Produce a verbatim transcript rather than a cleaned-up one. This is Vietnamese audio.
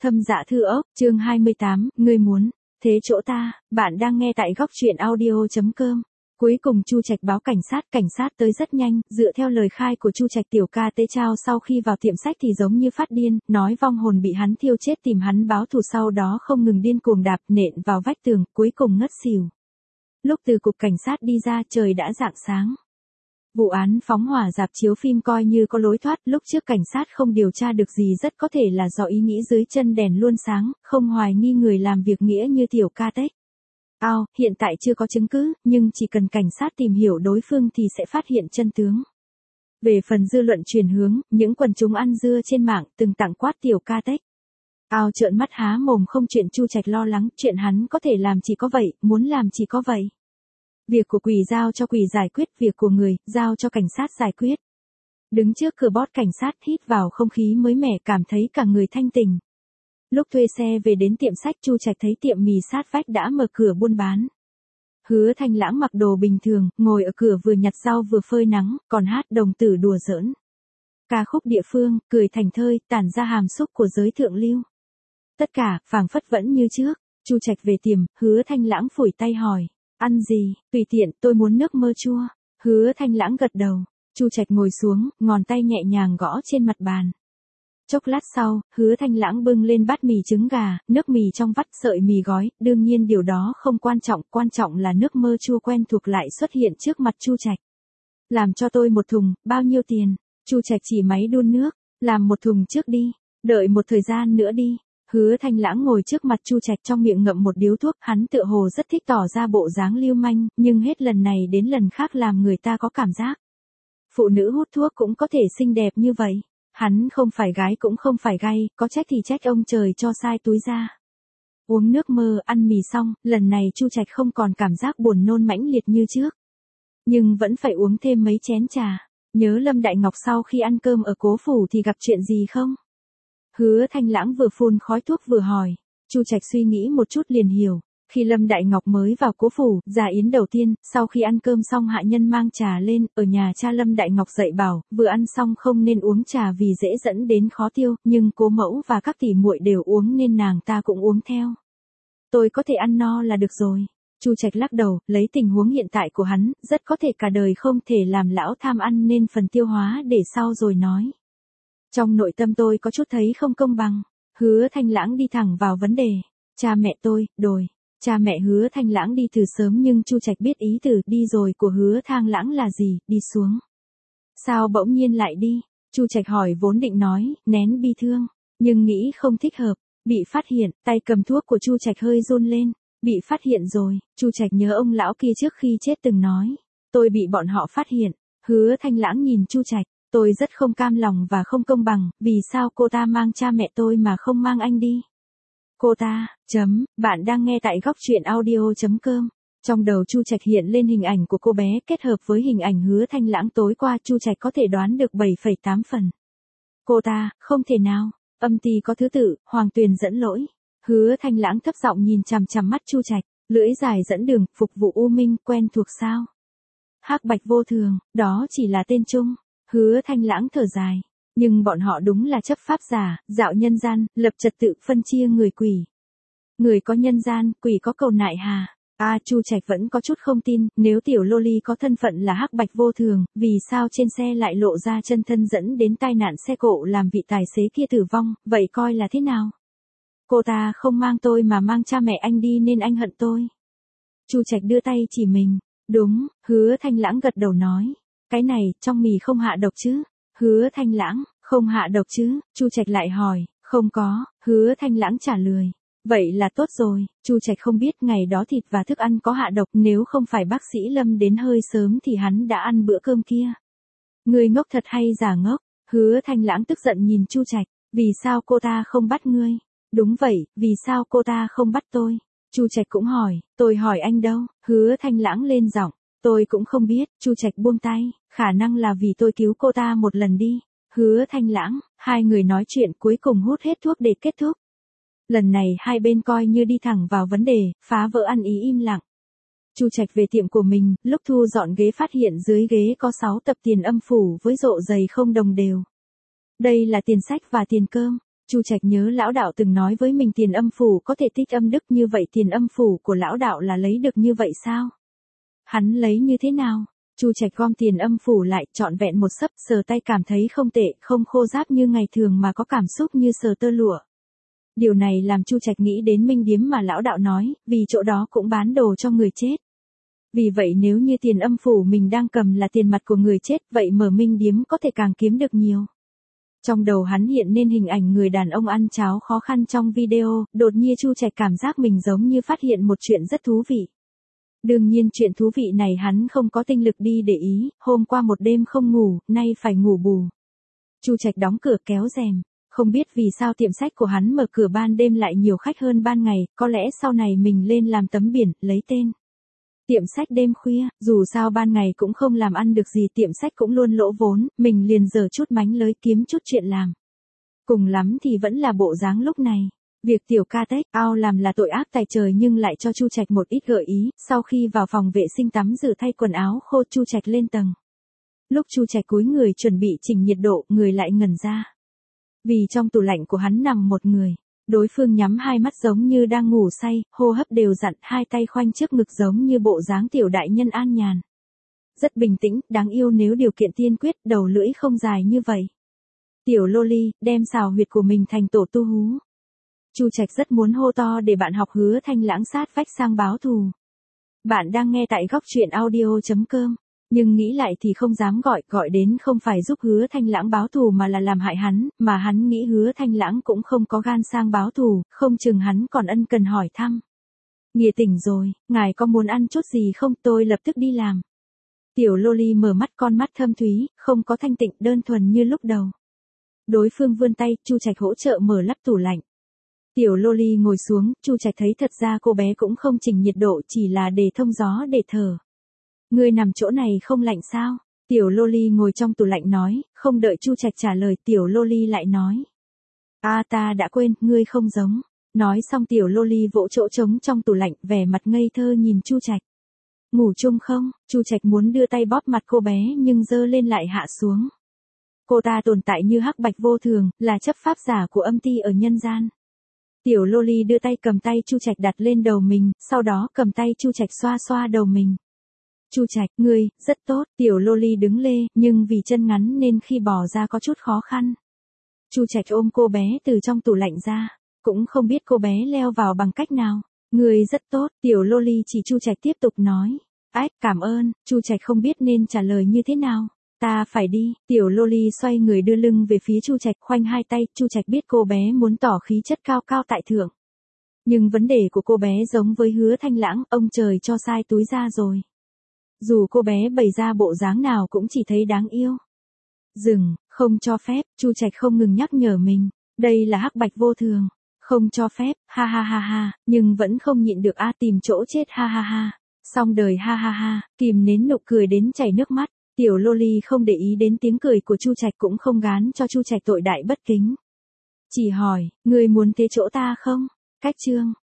Thâm Dạ Thư Ốc, chương hai mươi tám, ngươi muốn thế chỗ ta, bạn đang nghe tại góc truyện audio chấm com. Cuối cùng Chu Trạch báo cảnh sát, cảnh sát tới rất nhanh, dựa theo lời khai của Chu Trạch, tiểu ca Tế Trao sau khi vào tiệm sách thì giống như phát điên, nói vong hồn bị hắn thiêu chết tìm hắn báo thù, sau đó không ngừng điên cuồng đạp nện vào vách tường, cuối cùng ngất xỉu. Lúc từ cục cảnh sát đi ra trời đã rạng sáng. Vụ án phóng hỏa rạp chiếu phim coi như có lối thoát, lúc trước cảnh sát không điều tra được gì rất có thể là do ý nghĩ dưới chân đèn luôn sáng, không hoài nghi người làm việc nghĩa như tiểu ca Tết. Ao, hiện tại chưa có chứng cứ, nhưng chỉ cần cảnh sát tìm hiểu đối phương thì sẽ phát hiện chân tướng. Về phần dư luận chuyển hướng, những quần chúng ăn dưa trên mạng từng tặng quát tiểu ca Tết. Ao trợn mắt há mồm không, chuyện Chu Trạch lo lắng, chuyện hắn có thể làm chỉ có vậy, muốn làm chỉ có vậy. Việc của quỷ giao cho quỷ giải quyết, việc của người, giao cho cảnh sát giải quyết. Đứng trước cửa bót cảnh sát hít vào không khí mới mẻ, cảm thấy cả người thanh tỉnh. Lúc thuê xe về đến tiệm sách, Chu Trạch thấy tiệm mì sát vách đã mở cửa buôn bán. Hứa Thanh Lãng mặc đồ bình thường, ngồi ở cửa vừa nhặt rau vừa phơi nắng, còn hát đồng tử đùa giỡn. Ca khúc địa phương, cười thành thơi, tản ra hàm xúc của giới thượng lưu. Tất cả, phảng phất vẫn như trước. Chu Trạch về tiệm, Hứa Thanh Lãng phủi tay hỏi. Ăn gì, tùy tiện, tôi muốn nước mơ chua. Hứa Thanh Lãng gật đầu. Chu Trạch ngồi xuống, ngón tay nhẹ nhàng gõ trên mặt bàn. Chốc lát sau, Hứa Thanh Lãng bưng lên bát mì trứng gà, nước mì trong vắt, sợi mì gói, đương nhiên điều đó không quan trọng, quan trọng là nước mơ chua quen thuộc lại xuất hiện trước mặt Chu Trạch. Làm cho tôi một thùng, bao nhiêu tiền? Chu Trạch chỉ máy đun nước, làm một thùng trước đi, đợi một thời gian nữa đi. Hứa Thanh Lãng ngồi trước mặt Chu Trạch, trong miệng ngậm một điếu thuốc, hắn tựa hồ rất thích tỏ ra bộ dáng lưu manh, nhưng hết lần này đến lần khác làm người ta có cảm giác. Phụ nữ hút thuốc cũng có thể xinh đẹp như vậy. Hắn không phải gái cũng không phải gay, có trách thì trách ông trời cho sai túi ra. Uống nước mơ, ăn mì xong, lần này Chu Trạch không còn cảm giác buồn nôn mãnh liệt như trước. Nhưng vẫn phải uống thêm mấy chén trà. Nhớ Lâm Đại Ngọc sau khi ăn cơm ở Cố Phủ thì gặp chuyện gì không? Hứa Thanh Lãng vừa phun khói thuốc vừa hỏi. Chu Trạch suy nghĩ một chút liền hiểu. Khi Lâm Đại Ngọc mới vào Cố Phủ, gia yến đầu tiên, sau khi ăn cơm xong hạ nhân mang trà lên, ở nhà cha Lâm Đại Ngọc dạy bảo, vừa ăn xong không nên uống trà vì dễ dẫn đến khó tiêu, nhưng Cố mẫu và các tỷ muội đều uống nên nàng ta cũng uống theo. Tôi có thể ăn no là được rồi. Chu Trạch lắc đầu, lấy tình huống hiện tại của hắn, rất có thể cả đời không thể làm lão tham ăn nên phần tiêu hóa để sau rồi nói. Trong nội tâm tôi có chút thấy không công bằng. Hứa Thanh Lãng đi thẳng vào vấn đề. Cha mẹ tôi, đồi. Cha mẹ Hứa Thanh Lãng đi từ sớm nhưng Chu Trạch biết ý từ đi rồi của Hứa Thanh Lãng là gì, đi xuống. Sao bỗng nhiên lại đi? Chu Trạch hỏi, vốn định nói, nén bi thương, nhưng nghĩ không thích hợp, bị phát hiện, tay cầm thuốc của Chu Trạch hơi run lên, bị phát hiện rồi. Chu Trạch nhớ ông lão kia trước khi chết từng nói, tôi bị bọn họ phát hiện. Hứa Thanh Lãng nhìn Chu Trạch, tôi rất không cam lòng và không công bằng, vì sao cô ta mang cha mẹ tôi mà không mang anh đi? Cô ta, chấm, bạn đang nghe tại góc truyện audio chấm com. Trong đầu Chu Trạch hiện lên hình ảnh của cô bé kết hợp với hình ảnh Hứa Thanh Lãng tối qua, Chu Trạch có thể đoán được bảy phẩy tám phần. Cô ta, không thể nào, âm ty có thứ tự, Hoàng Tuyền dẫn lỗi. Hứa Thanh Lãng thấp giọng nhìn chằm chằm mắt Chu Trạch, lưỡi dài dẫn đường, phục vụ U Minh, quen thuộc sao? Hắc Bạch vô thường, đó chỉ là tên chung. Hứa Thanh Lãng thở dài. Nhưng bọn họ đúng là chấp pháp giả, dạo nhân gian, lập trật tự, phân chia người quỷ. Người có nhân gian, quỷ có cầu nại hà. A à, Chu Trạch vẫn có chút không tin, nếu tiểu loli có thân phận là Hắc Bạch vô thường, vì sao trên xe lại lộ ra chân thân dẫn đến tai nạn xe cộ làm vị tài xế kia tử vong, vậy coi là thế nào? Cô ta không mang tôi mà mang cha mẹ anh đi nên anh hận tôi. Chu Trạch đưa tay chỉ mình. Đúng, Hứa Thanh Lãng gật đầu nói. Cái này, trong mì không hạ độc chứ? Hứa Thanh Lãng, không hạ độc chứ? Chu Trạch lại hỏi, không có. Hứa Thanh Lãng trả lời. Vậy là tốt rồi. Chu Trạch không biết ngày đó thịt và thức ăn có hạ độc, nếu không phải bác sĩ Lâm đến hơi sớm thì hắn đã ăn bữa cơm kia. Ngươi ngốc thật hay giả ngốc? Hứa Thanh Lãng tức giận nhìn Chu Trạch, vì sao cô ta không bắt ngươi? Đúng vậy, vì sao cô ta không bắt tôi? Chu Trạch cũng hỏi, tôi hỏi anh đâu? Hứa Thanh Lãng lên giọng. Tôi cũng không biết. Chu Trạch buông tay, khả năng là vì tôi cứu cô ta một lần đi. Hứa Thanh Lãng, hai người nói chuyện cuối cùng hút hết thuốc để kết thúc. Lần này hai bên coi như đi thẳng vào vấn đề, phá vỡ ăn ý im lặng. Chu Trạch về tiệm của mình, lúc thu dọn ghế phát hiện dưới ghế có sáu tập tiền âm phủ với rộ dày không đồng đều. Đây là tiền sách và tiền cơm. Chu Trạch nhớ lão đạo từng nói với mình tiền âm phủ có thể tích âm đức, như vậy tiền âm phủ của lão đạo là lấy được như vậy sao? Hắn lấy như thế nào? Chu Trạch gom tiền âm phủ lại, trọn vẹn một sấp, sờ tay cảm thấy không tệ, không khô ráp như ngày thường mà có cảm xúc như sờ tơ lụa. Điều này làm Chu Trạch nghĩ đến minh điếm mà lão đạo nói, vì chỗ đó cũng bán đồ cho người chết. Vì vậy nếu như tiền âm phủ mình đang cầm là tiền mặt của người chết, vậy mở minh điếm có thể càng kiếm được nhiều. Trong đầu hắn hiện nên hình ảnh người đàn ông ăn cháo khó khăn trong video, đột nhiên Chu Trạch cảm giác mình giống như phát hiện một chuyện rất thú vị. Đương nhiên chuyện thú vị này hắn không có tinh lực đi để ý, hôm qua một đêm không ngủ, nay phải ngủ bù. Chu Trạch đóng cửa kéo rèm, không biết vì sao tiệm sách của hắn mở cửa ban đêm lại nhiều khách hơn ban ngày, có lẽ sau này mình lên làm tấm biển, lấy tên tiệm sách đêm khuya, dù sao ban ngày cũng không làm ăn được gì, tiệm sách cũng luôn lỗ vốn, mình liền giở chút mánh lới kiếm chút chuyện làm. Cùng lắm thì vẫn là bộ dáng lúc này. Việc tiểu ca tech ao làm là tội ác tài trời nhưng lại cho Chu Trạch một ít gợi ý, sau khi vào phòng vệ sinh tắm rửa thay quần áo khô, Chu Trạch lên tầng. Lúc Chu Trạch cúi người chuẩn bị chỉnh nhiệt độ, người lại ngẩn ra. Vì trong tủ lạnh của hắn nằm một người. Đối phương nhắm hai mắt giống như đang ngủ say, hô hấp đều đặn, hai tay khoanh trước ngực giống như bộ dáng tiểu đại nhân an nhàn. Rất bình tĩnh, đáng yêu nếu điều kiện tiên quyết, đầu lưỡi không dài như vậy. Tiểu loli, đem xào huyệt của mình thành tổ tu hú. Chu Trạch rất muốn hô to để bạn học Hứa Thanh Lãng sát vách sang báo thù. Bạn đang nghe tại góc truyện audio chấm com. Nhưng nghĩ lại thì không dám gọi, gọi đến không phải giúp Hứa Thanh Lãng báo thù mà là làm hại hắn, mà hắn nghĩ Hứa Thanh Lãng cũng không có gan sang báo thù, không chừng hắn còn ân cần hỏi thăm. Nghĩa tỉnh rồi, ngài có muốn ăn chút gì không, tôi lập tức đi làm. Tiểu loli mở mắt, con mắt thâm thúy, không có thanh tịnh, đơn thuần như lúc đầu. Đối phương vươn tay, Chu Trạch hỗ trợ mở lắp tủ lạnh. Tiểu loli ngồi xuống, Chu Trạch thấy thật ra cô bé cũng không chỉnh nhiệt độ, chỉ là để thông gió để thở. Ngươi nằm chỗ này không lạnh sao? Tiểu loli ngồi trong tủ lạnh nói, không đợi Chu Trạch trả lời, tiểu loli lại nói. À ta đã quên, ngươi không giống. Nói xong tiểu loli vỗ chỗ trống trong tủ lạnh, vẻ mặt ngây thơ nhìn Chu Trạch. Ngủ chung không? Chu Trạch muốn đưa tay bóp mặt cô bé nhưng giơ lên lại hạ xuống. Cô ta tồn tại như hắc bạch vô thường, là chấp pháp giả của âm ti ở nhân gian. Tiểu loli đưa tay cầm tay Chu Trạch đặt lên đầu mình, sau đó cầm tay Chu Trạch xoa xoa đầu mình. Chu Trạch, ngươi, rất tốt, tiểu loli đứng lê, nhưng vì chân ngắn nên khi bò ra có chút khó khăn. Chu Trạch ôm cô bé từ trong tủ lạnh ra, cũng không biết cô bé leo vào bằng cách nào. Ngươi rất tốt, tiểu loli chỉ Chu Trạch tiếp tục nói. Ách, cảm ơn, Chu Trạch không biết nên trả lời như thế nào. Ta phải đi, tiểu loli xoay người đưa lưng về phía Chu Trạch, khoanh hai tay, Chu Trạch biết cô bé muốn tỏ khí chất cao cao tại thượng. Nhưng vấn đề của cô bé giống với Hứa Thanh Lãng, ông trời cho sai túi ra rồi. Dù cô bé bày ra bộ dáng nào cũng chỉ thấy đáng yêu. Dừng, không cho phép, Chu Trạch không ngừng nhắc nhở mình, đây là hắc bạch vô thường, không cho phép, ha ha ha ha, nhưng vẫn không nhịn được a tìm chỗ chết ha ha ha, xong đời ha ha ha, kìm nén nụ cười đến chảy nước mắt, tiểu loli không để ý đến tiếng cười của Chu Trạch cũng không gán cho Chu Trạch tội đại bất kính. Chỉ hỏi, ngươi muốn thế chỗ ta không? Cách chương